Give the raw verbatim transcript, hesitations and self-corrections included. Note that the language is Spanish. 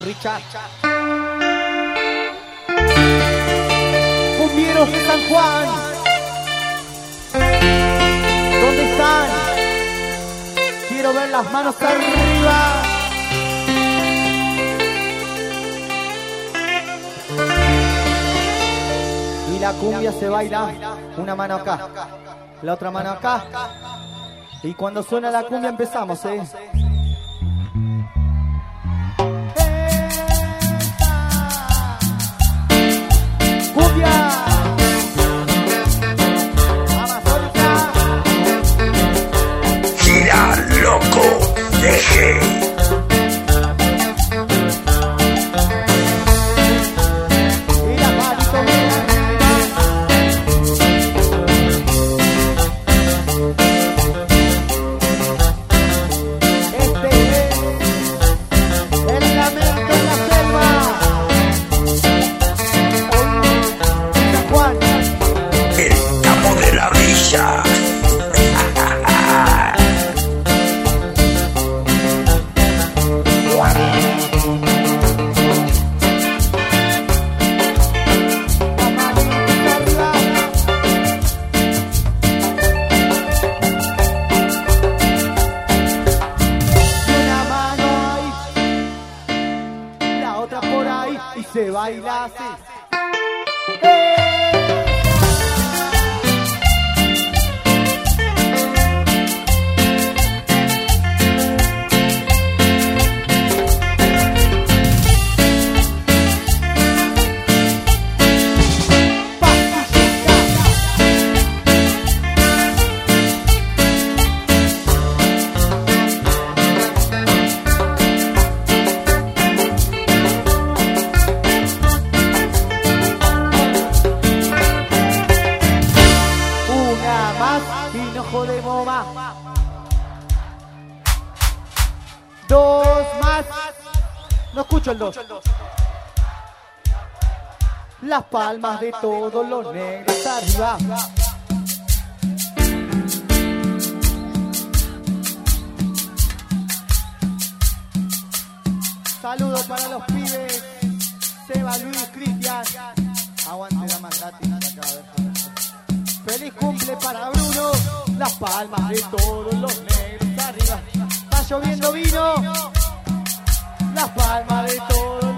Richard. Cumbieros de San Juan, ¿dónde están? Quiero ver las manos arriba. Y la cumbia se baila, una mano acá, la otra mano acá. Y cuando suena la cumbia empezamos, ¿eh? Gira, loco, deje. Y se baila así. Y no jodemos más. Dos más. No escucho el dos. Las palmas de todos los negros arriba. Saludos para los pibes. Seba, Luis, Cristian. Aguante la más gratis. Feliz cumple para Bruno, las palmas de todos los negros arriba. Está lloviendo vino, las palmas de todos.